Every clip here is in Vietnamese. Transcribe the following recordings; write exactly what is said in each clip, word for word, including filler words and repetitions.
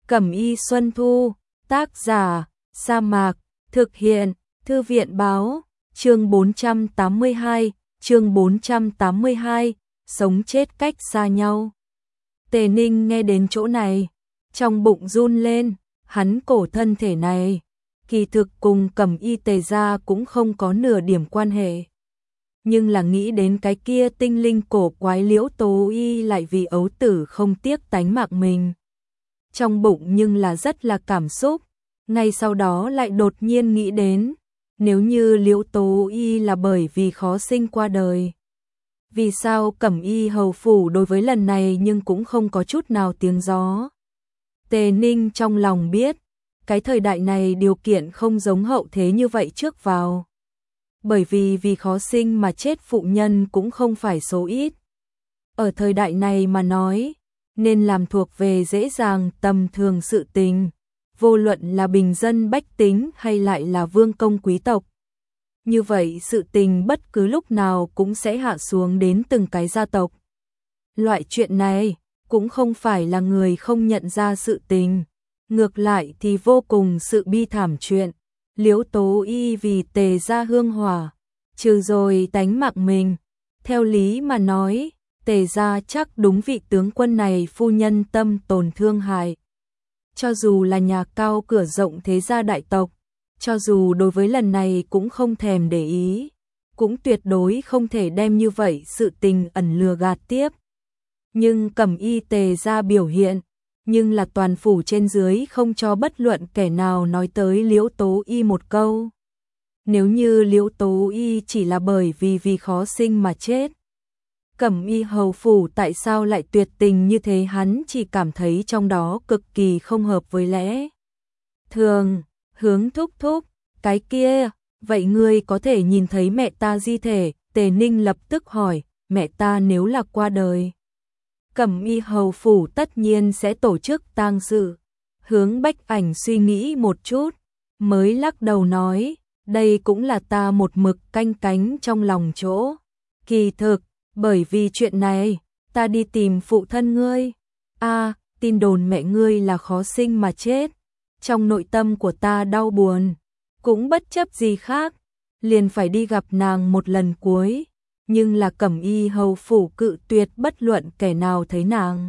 Cẩm y Xuân Thu, tác giả, Sa Mạc, thực hiện, Thư viện báo, chương bốn trăm tám mươi hai, chương bốn trăm tám mươi hai, sống chết cách xa nhau. Tề Ninh nghe đến chỗ này, trong bụng run lên, hắn cổ thân thể này, kỳ thực cùng Cẩm y Tề gia cũng không có nửa điểm quan hệ. Nhưng là nghĩ đến cái kia tinh linh cổ quái Liễu Tố Y lại vì ấu tử không tiếc tánh mạng mình. Trong bụng nhưng là rất là cảm xúc, ngay sau đó lại đột nhiên nghĩ đến, nếu như Liễu Tố Y là bởi vì khó sinh qua đời. Vì sao Cẩm y hầu phủ đối với lần này nhưng cũng không có chút nào tiếng gió. Tề Ninh trong lòng biết, cái thời đại này điều kiện không giống hậu thế như vậy trước vào. Bởi vì vì khó sinh mà chết phụ nhân cũng không phải số ít. Ở thời đại này mà nói, nên làm thuộc về dễ dàng tầm thường sự tình, vô luận là bình dân bách tính hay lại là vương công quý tộc. Như vậy sự tình bất cứ lúc nào cũng sẽ hạ xuống đến từng cái gia tộc. Loại chuyện này cũng không phải là người không nhận ra sự tình, ngược lại thì vô cùng sự bi thảm chuyện. Liễu Tố Y vì Tề gia hương hỏa, trừ rồi tánh mạng mình, theo lý mà nói, Tề gia chắc đúng vị tướng quân này phu nhân tâm tổn thương hại. Cho dù là nhà cao cửa rộng thế gia đại tộc, cho dù đối với lần này cũng không thèm để ý, cũng tuyệt đối không thể đem như vậy sự tình ẩn lừa gạt tiếp. Nhưng Cẩm y Tề gia biểu hiện, nhưng là toàn phủ trên dưới không cho bất luận kẻ nào nói tới Liễu Tố Y một câu. Nếu như Liễu Tố Y chỉ là bởi vì vì khó sinh mà chết, Cẩm y hầu phủ tại sao lại tuyệt tình như thế, hắn chỉ cảm thấy trong đó cực kỳ không hợp với lẽ thường. Hướng thúc thúc, cái kia, vậy ngươi có thể nhìn thấy mẹ ta di thể? Tề Ninh lập tức hỏi, mẹ ta nếu là qua đời, Cẩm y hầu phủ tất nhiên sẽ tổ chức tang sự. Hướng Bách Ảnh suy nghĩ một chút, mới lắc đầu nói, đây cũng là ta một mực canh cánh trong lòng chỗ. Kỳ thực, bởi vì chuyện này, ta đi tìm phụ thân ngươi. A, tin đồn mẹ ngươi là khó sinh mà chết. Trong nội tâm của ta đau buồn, cũng bất chấp gì khác, liền phải đi gặp nàng một lần cuối. Nhưng là Cẩm y hầu phủ cự tuyệt bất luận kẻ nào thấy nàng.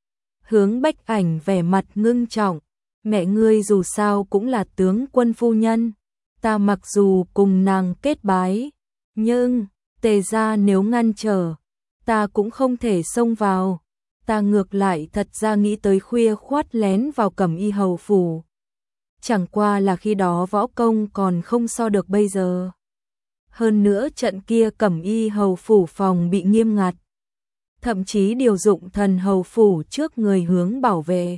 Hướng Bách Ảnh vẻ mặt ngưng trọng, mẹ ngươi dù sao cũng là tướng quân phu nhân, ta mặc dù cùng nàng kết bái, nhưng Tề gia nếu ngăn trở, ta cũng không thể xông vào. Ta ngược lại thật ra nghĩ tới khuya khoát lén vào Cẩm y hầu phủ. Chẳng qua là khi đó võ công còn không so được bây giờ. Hơn nữa trận kia Cẩm y hầu phủ phòng bị nghiêm ngặt, thậm chí điều dụng thần hầu phủ trước người hướng bảo vệ.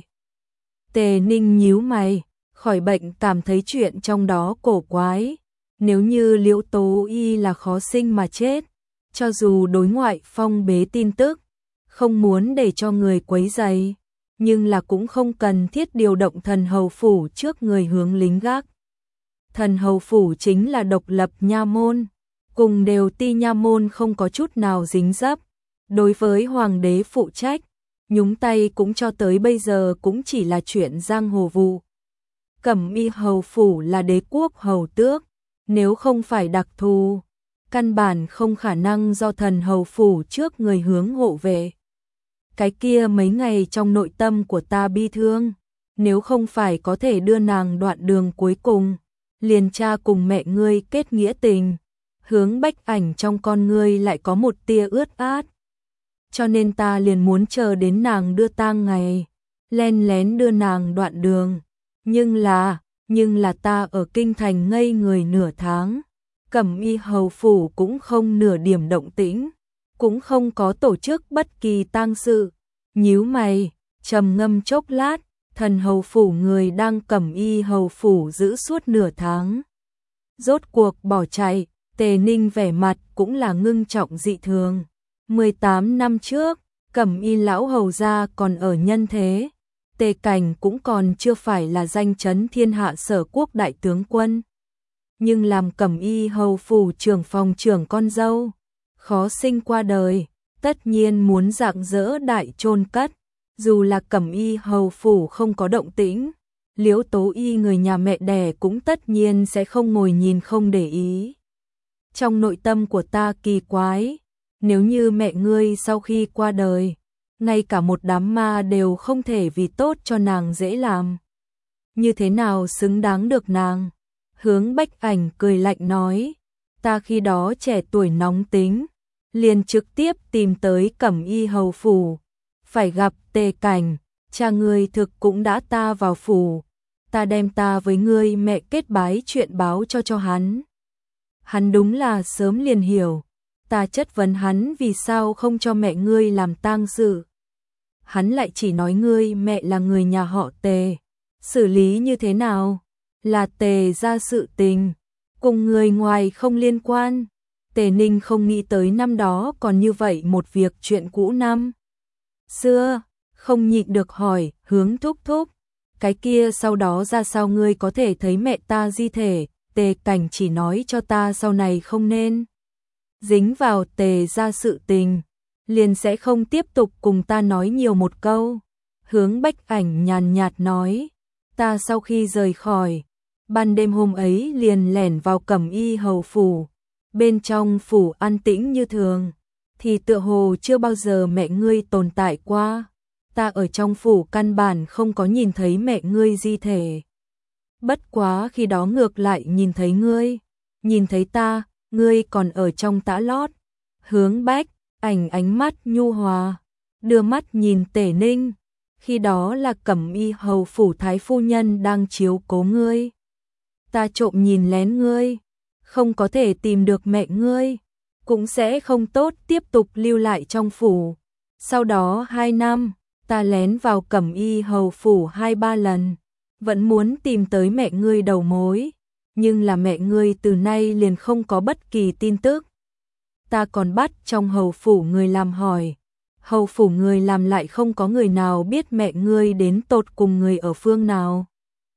Tề Ninh nhíu mày, khỏi bệnh cảm thấy chuyện trong đó cổ quái. Nếu như Liễu Tố Y là khó sinh mà chết, cho dù đối ngoại phong bế tin tức, không muốn để cho người quấy rầy, nhưng là cũng không cần thiết điều động thần hầu phủ trước người hướng lính gác. Thần hầu phủ chính là độc lập nha môn, cùng đều ti nha môn không có chút nào dính dấp. Đối với hoàng đế phụ trách, nhúng tay cũng cho tới bây giờ cũng chỉ là chuyện giang hồ vụ. Cẩm y hầu phủ là đế quốc hầu tước, nếu không phải đặc thù, căn bản không khả năng do thần hầu phủ trước người hướng hộ vệ. Cái kia mấy ngày trong nội tâm của ta bi thương, nếu không phải có thể đưa nàng đoạn đường cuối cùng, liền cha cùng mẹ ngươi kết nghĩa tình. Hướng Bách Ảnh trong con ngươi lại có một tia ướt át. Cho nên ta liền muốn chờ đến nàng đưa tang ngày, len lén đưa nàng đoạn đường. Nhưng là, nhưng là ta ở kinh thành ngây người nửa tháng, Cẩm y hầu phủ cũng không nửa điểm động tĩnh, cũng không có tổ chức bất kỳ tang sự. Nhíu mày, trầm ngâm chốc lát, thần hầu phủ người đang Cẩm y hầu phủ giữ suốt nửa tháng, rốt cuộc bỏ chạy. Tề Ninh vẻ mặt cũng là ngưng trọng dị thường. mười tám năm trước, Cẩm y lão hầu gia còn ở nhân thế, Tề Cảnh cũng còn chưa phải là danh chấn thiên hạ sở quốc đại tướng quân. Nhưng làm Cẩm y hầu phủ trưởng phòng trưởng con dâu, khó sinh qua đời, tất nhiên muốn rạng rỡ đại chôn cất. Dù là Cẩm Y hầu phủ không có động tĩnh, Liễu Tố Y người nhà mẹ đẻ cũng tất nhiên sẽ không ngồi nhìn không để ý. Trong nội tâm của ta kỳ quái, nếu như mẹ ngươi sau khi qua đời, ngay cả một đám ma đều không thể vì tốt cho nàng dễ làm. Như thế nào xứng đáng được nàng? Hướng Bách Ảnh cười lạnh nói, ta khi đó trẻ tuổi nóng tính, liền trực tiếp tìm tới Cẩm Y hầu phủ, phải gặp Tề Cảnh, cha ngươi thực cũng đã ta vào phủ, ta đem ta với ngươi mẹ kết bái chuyện báo cho cho hắn. Hắn đúng là sớm liền hiểu, ta chất vấn hắn vì sao không cho mẹ ngươi làm tang sự. Hắn lại chỉ nói ngươi mẹ là người nhà họ Tề, xử lý như thế nào, là Tề ra sự tình, cùng người ngoài không liên quan. Tề Ninh không nghĩ tới năm đó còn như vậy một việc chuyện cũ năm xưa, không nhịn được hỏi, Hướng thúc thúc, cái kia sau đó ra sao ngươi có thể thấy mẹ ta di thể? Tề Cảnh chỉ nói cho ta sau này không nên dính vào Tề ra sự tình, liền sẽ không tiếp tục cùng ta nói nhiều một câu. Hướng Bách Ảnh nhàn nhạt nói, ta sau khi rời khỏi, ban đêm hôm ấy liền lẻn vào Cẩm Y hầu phủ, bên trong phủ an tĩnh như thường, thì tựa hồ chưa bao giờ mẹ ngươi tồn tại qua. Ta ở trong phủ căn bản không có nhìn thấy mẹ ngươi di thể. Bất quá khi đó ngược lại nhìn thấy ngươi, nhìn thấy ta, ngươi còn ở trong tã lót. Hướng Bách Ảnh ánh mắt nhu hòa, đưa mắt nhìn Tề Ninh, khi đó là Cẩm Y hầu phủ thái phu nhân đang chiếu cố ngươi. Ta trộm nhìn lén ngươi, không có thể tìm được mẹ ngươi, cũng sẽ không tốt tiếp tục lưu lại trong phủ. Sau đó hai năm, ta lén vào Cẩm Y hầu phủ hai ba lần, vẫn muốn tìm tới mẹ ngươi đầu mối, nhưng là mẹ ngươi từ nay liền không có bất kỳ tin tức. Ta còn bắt trong hầu phủ người làm hỏi, hầu phủ người làm lại không có người nào biết mẹ ngươi đến tột cùng người ở phương nào.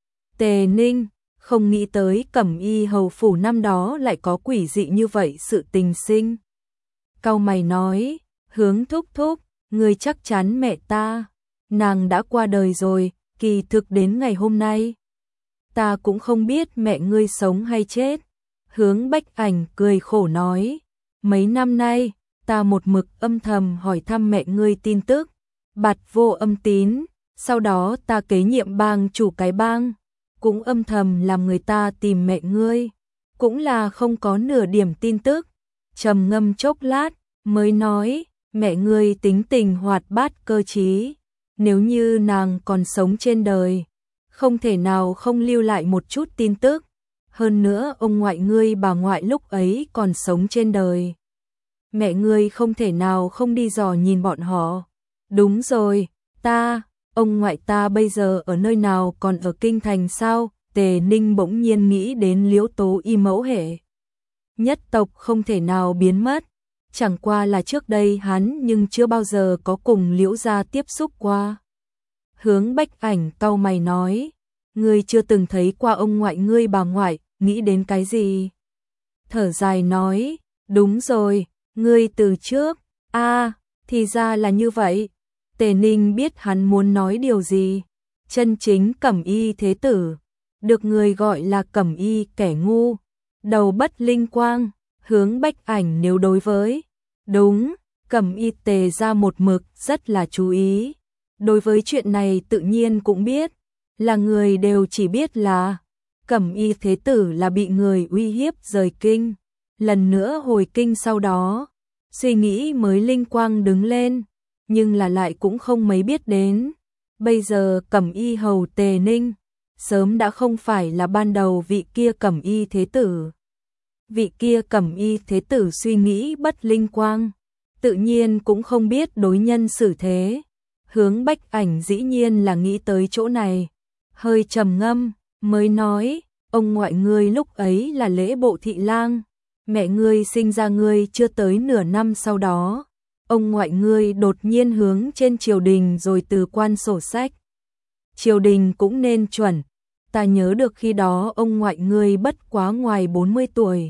Tề Ninh không nghĩ tới Cẩm Y hầu phủ năm đó lại có quỷ dị như vậy sự tình sinh. Cau mày nói, Hướng thúc thúc, ngươi chắc chắn mẹ ta, nàng đã qua đời rồi, kỳ thực đến ngày hôm nay. Ta cũng không biết mẹ ngươi sống hay chết. Hướng Bách Ảnh cười khổ nói, mấy năm nay, ta một mực âm thầm hỏi thăm mẹ ngươi tin tức, bạt vô âm tín, sau đó ta kế nhiệm bang chủ cái bang, cũng âm thầm làm người ta tìm mẹ ngươi, cũng là không có nửa điểm tin tức. Trầm ngâm chốc lát, mới nói, mẹ ngươi tính tình hoạt bát cơ trí, nếu như nàng còn sống trên đời, không thể nào không lưu lại một chút tin tức. Hơn nữa ông ngoại ngươi bà ngoại lúc ấy còn sống trên đời, mẹ ngươi không thể nào không đi dò nhìn bọn họ. Đúng rồi, ta, ông ngoại ta bây giờ ở nơi nào, còn ở kinh thành sao? Tề Ninh bỗng nhiên nghĩ đến Liễu Tố Y mẫu hệ nhất tộc không thể nào biến mất, chẳng qua là trước đây hắn nhưng chưa bao giờ có cùng Liễu gia tiếp xúc qua. Hướng Bách Ảnh cau mày nói, ngươi chưa từng thấy qua ông ngoại ngươi bà ngoại, nghĩ đến cái gì? Thở dài nói, đúng rồi, ngươi từ trước, a à, thì ra là như vậy. Tề Ninh biết hắn muốn nói điều gì. Chân chính Cẩm Y thế tử, được người gọi là Cẩm Y kẻ ngu, đầu bất linh quang. Hướng Bách Ảnh nếu đối với đúng Cẩm Y Tề ra một mực rất là chú ý, đối với chuyện này tự nhiên cũng biết, là người đều chỉ biết là Cẩm Y thế tử là bị người uy hiếp rời kinh, lần nữa hồi kinh sau đó, suy nghĩ mới linh quang đứng lên, nhưng là lại cũng không mấy biết đến. Bây giờ Cẩm Y hầu Tề Ninh, sớm đã không phải là ban đầu vị kia Cẩm Y thế tử. Vị kia Cẩm Y thế tử suy nghĩ bất linh quang, tự nhiên cũng không biết đối nhân xử thế. Hướng Bách Ảnh dĩ nhiên là nghĩ tới chỗ này, hơi trầm ngâm, mới nói, ông ngoại ngươi lúc ấy là lễ bộ thị lang, mẹ ngươi sinh ra ngươi chưa tới nửa năm sau đó, ông ngoại ngươi đột nhiên hướng trên triều đình rồi từ quan sổ sách. Triều đình cũng nên chuẩn, ta nhớ được khi đó ông ngoại ngươi bất quá ngoài bốn mươi tuổi,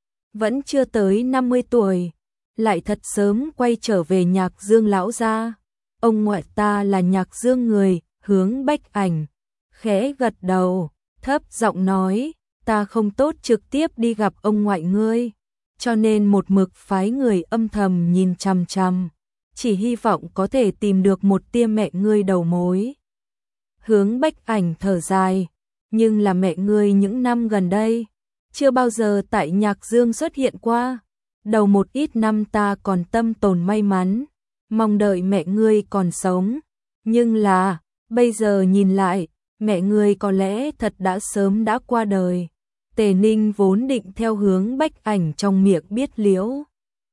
vẫn chưa tới năm mươi tuổi, lại thật sớm quay trở về Nhạc Dương lão gia. ông ngoại ta là Nhạc Dương người, Hướng Bách Ảnh khẽ gật đầu, thấp giọng nói, ta không tốt trực tiếp đi gặp ông ngoại ngươi, cho nên một mực phái người âm thầm nhìn chằm chằm, chỉ hy vọng có thể tìm được một tia mẹ ngươi đầu mối. Hướng Bách Ảnh thở dài, nhưng là mẹ ngươi những năm gần đây, chưa bao giờ tại Nhạc Dương xuất hiện qua. Đầu một ít năm ta còn tâm tồn may mắn, mong đợi mẹ ngươi còn sống, nhưng là, bây giờ nhìn lại, mẹ ngươi có lẽ thật đã sớm đã qua đời. Tề Ninh vốn định theo Hướng Bách Ảnh trong miệng biết Liễu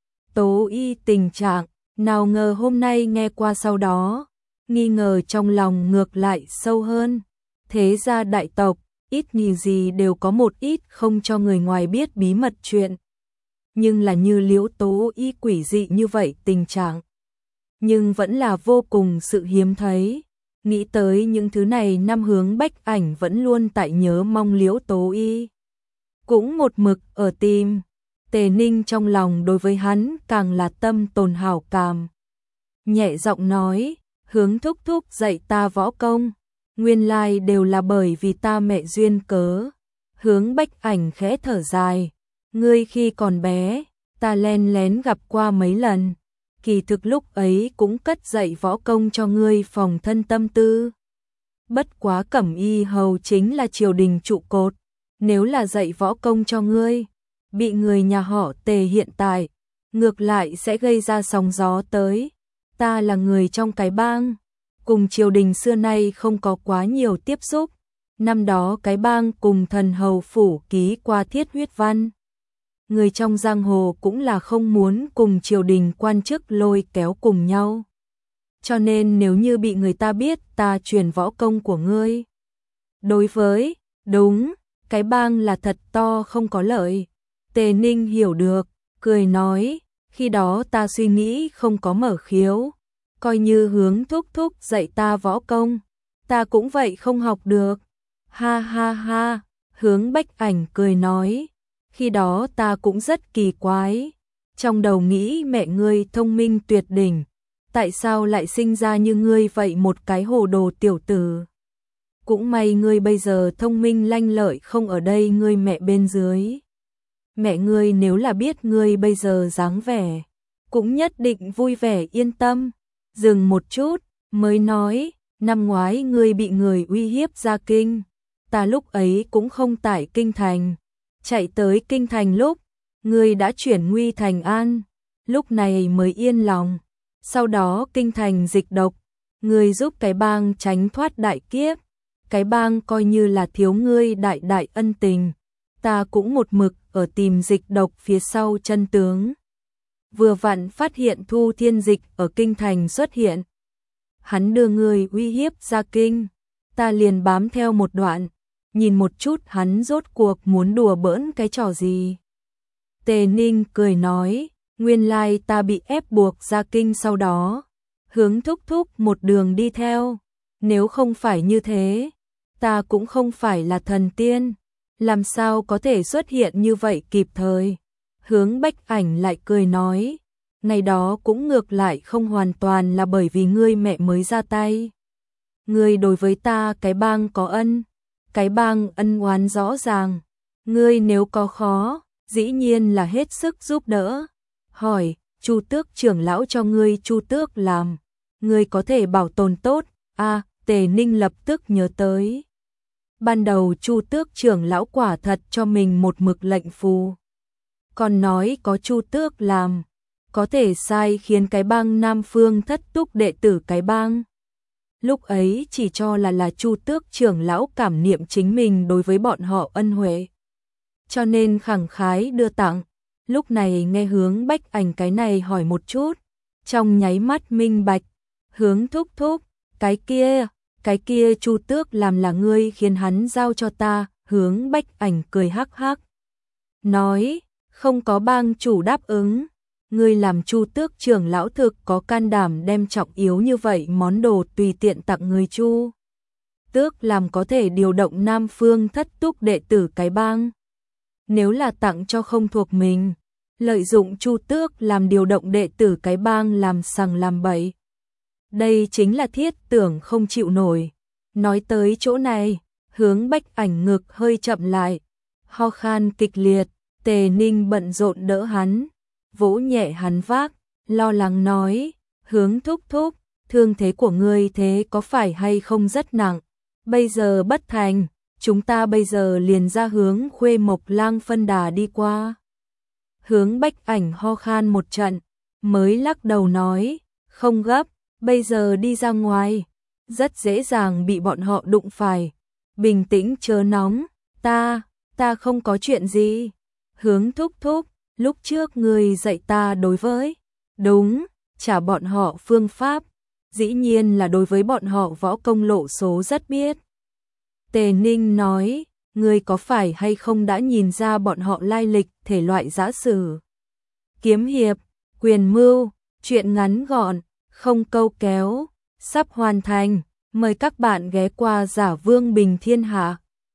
Tố Y tình trạng, nào ngờ hôm nay nghe qua sau đó, nghi ngờ trong lòng ngược lại sâu hơn. Thế gia đại tộc, ít nhiều gì đều có một ít không cho người ngoài biết bí mật chuyện. Nhưng là như Liễu Tố Y quỷ dị như vậy tình trạng, nhưng vẫn là vô cùng sự hiếm thấy. Nghĩ tới những thứ này, năm Hướng Bách Ảnh vẫn luôn tại nhớ mong Liễu Tố Y, cũng một mực ở tìm. Tề Ninh trong lòng đối với hắn càng là tâm tồn hảo cảm. Nhẹ giọng nói, Hướng thúc thúc dạy ta võ công, nguyên lai đều là bởi vì ta mẹ duyên cớ. Hướng Bách Ảnh khẽ thở dài, ngươi khi còn bé, ta len lén gặp qua mấy lần, kỳ thực lúc ấy cũng cất dạy võ công cho ngươi phòng thân tâm tư. Bất quá Cẩm Y hầu chính là triều đình trụ cột, nếu là dạy võ công cho ngươi, bị người nhà họ Tề hiện tại, ngược lại sẽ gây ra sóng gió tới. Ta là người trong cái bang, cùng triều đình xưa nay không có quá nhiều tiếp xúc. Năm đó cái bang cùng thần hầu phủ ký qua thiết huyết văn. Người trong giang hồ cũng là không muốn cùng triều đình quan chức lôi kéo cùng nhau. Cho nên nếu như bị người ta biết ta truyền võ công của ngươi, đối với, đúng, cái bang là thật to không có lợi. Tề Ninh hiểu được, cười nói, khi đó ta suy nghĩ không có mở khiếu, coi như Hướng thúc thúc dạy ta võ công, ta cũng vậy không học được. Ha ha ha, Hướng Bách Ảnh cười nói, khi đó ta cũng rất kỳ quái, trong đầu nghĩ mẹ ngươi thông minh tuyệt đỉnh, tại sao lại sinh ra như ngươi vậy một cái hồ đồ tiểu tử. Cũng may ngươi bây giờ thông minh lanh lợi không ở đây ngươi mẹ bên dưới. Mẹ ngươi nếu là biết ngươi bây giờ dáng vẻ, cũng nhất định vui vẻ yên tâm. Dừng một chút, mới nói, năm ngoái ngươi bị người uy hiếp ra kinh, ta lúc ấy cũng không tại kinh thành, chạy tới kinh thành lúc, ngươi đã chuyển nguy thành an, lúc này mới yên lòng. Sau đó kinh thành dịch độc, ngươi giúp cái bang tránh thoát đại kiếp, cái bang coi như là thiếu ngươi đại đại ân tình, ta cũng một mực ở tìm dịch độc phía sau chân tướng. Vừa vặn phát hiện Thu Thiên Dịch ở kinh thành xuất hiện, hắn đưa người uy hiếp ra kinh, ta liền bám theo một đoạn, nhìn một chút hắn rốt cuộc muốn đùa bỡn cái trò gì. Tề Ninh cười nói, nguyên lai ta bị ép buộc ra kinh, sau đó Hướng thúc thúc một đường đi theo, nếu không phải như thế, ta cũng không phải là thần tiên, làm sao có thể xuất hiện như vậy kịp thời. Hướng Bách Ảnh lại cười nói, ngày đó cũng ngược lại không hoàn toàn là bởi vì ngươi mẹ mới ra tay. Ngươi đối với ta cái bang có ân, cái bang ân oán rõ ràng, ngươi nếu có khó, dĩ nhiên là hết sức giúp đỡ. Hỏi, Chu Tước trưởng lão cho ngươi Chu Tước làm, ngươi có thể bảo tồn tốt? A, à, Tề Ninh lập tức nhớ tới. Ban đầu Chu Tước trưởng lão quả thật cho mình một mực lệnh phù, còn nói có Chu Tước làm, có thể sai khiến cái bang Nam Phương thất túc đệ tử cái bang. Lúc ấy chỉ cho là là Chu Tước trưởng lão cảm niệm chính mình đối với bọn họ ân huệ, cho nên khẳng khái đưa tặng. Lúc này nghe Hướng Bách Ảnh cái này hỏi một chút, trong nháy mắt minh bạch. Hướng thúc thúc, cái kia, cái kia Chu Tước làm là ngươi khiến hắn giao cho ta. Hướng Bách Ảnh cười hắc hắc, nói, không có bang chủ đáp ứng, ngươi làm Chu Tước trưởng lão thực có can đảm đem trọng yếu như vậy món đồ tùy tiện tặng người Chu Tước làm có thể điều động Nam Phương thất túc đệ tử cái bang. Nếu là tặng cho không thuộc mình, lợi dụng Chu Tước làm điều động đệ tử cái bang làm sằng làm bậy, Đây chính là thiết tưởng không chịu nổi. Nói tới chỗ này, Hướng Bách Ảnh ngực hơi chậm lại, ho khan kịch liệt, Tề Ninh bận rộn đỡ hắn, vỗ nhẹ hắn vác, lo lắng nói, Hướng thúc thúc, thương thế của ngươi thế có phải hay không rất nặng, bây giờ bất thành, chúng ta bây giờ liền ra hướng Khuê Mộc Lang phân đà đi qua. Hướng Bách Ảnh ho khan một trận, mới lắc đầu nói, không gấp, bây giờ đi ra ngoài, rất dễ dàng bị bọn họ đụng phải, bình tĩnh chớ nóng, ta, ta không có chuyện gì. Hướng thúc thúc, lúc trước ngươi dạy ta đối với, đúng, trả bọn họ phương pháp, dĩ nhiên là đối với bọn họ võ công lộ số rất biết. Tề Ninh nói, ngươi có phải hay không đã nhìn ra bọn họ lai lịch thể loại giã sử, kiếm hiệp, quyền mưu, chuyện ngắn gọn, không câu kéo, sắp hoàn thành, mời các bạn ghé qua Giả Vương Bình Thiên Hạ.